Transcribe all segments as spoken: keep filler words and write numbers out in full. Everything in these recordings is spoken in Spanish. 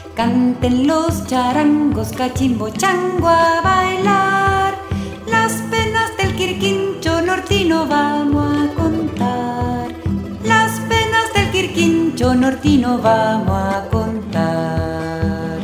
Canten los charangos, cachimbo, chango a bailar. Las penas del Quirquincho nortino vamos a contar. Las penas del Quirquincho nortino vamos a contar.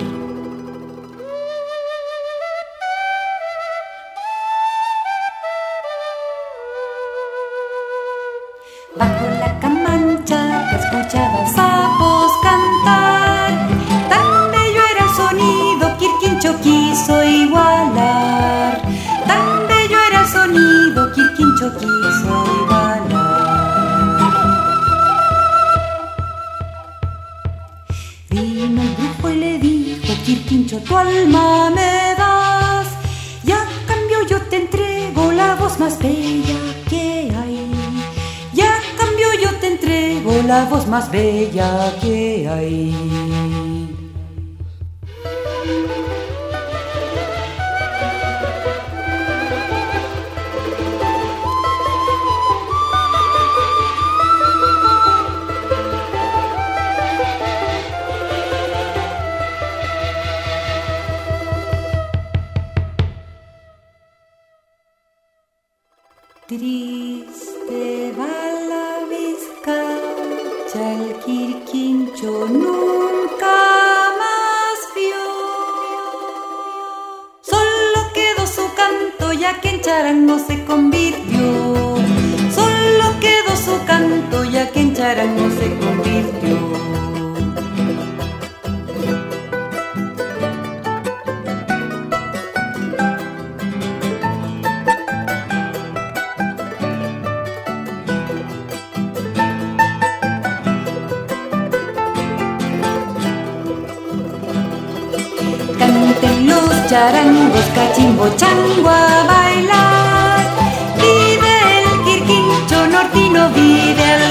Bajo la camancha que escuchaba sapos cantar, tan bello era el sonido, Quirquincho quiso igualar. Tan bello era el sonido, Quirquincho quiso igualar. Vino el brujo y le dijo: Quirquincho, tu alma me das, y a cambio yo te entrego la voz más bella que hay. Y a cambio yo te entrego la voz más bella que hay. Triste va la vizcacha, el Quirquincho nunca más vio. Solo quedó su canto, ya que en charango se convirtió. Solo quedó su canto, ya que en charango se convirtió. Canten los charangos, cachimbo, chango a bailar. Vive el Quirquincho nortino, vive el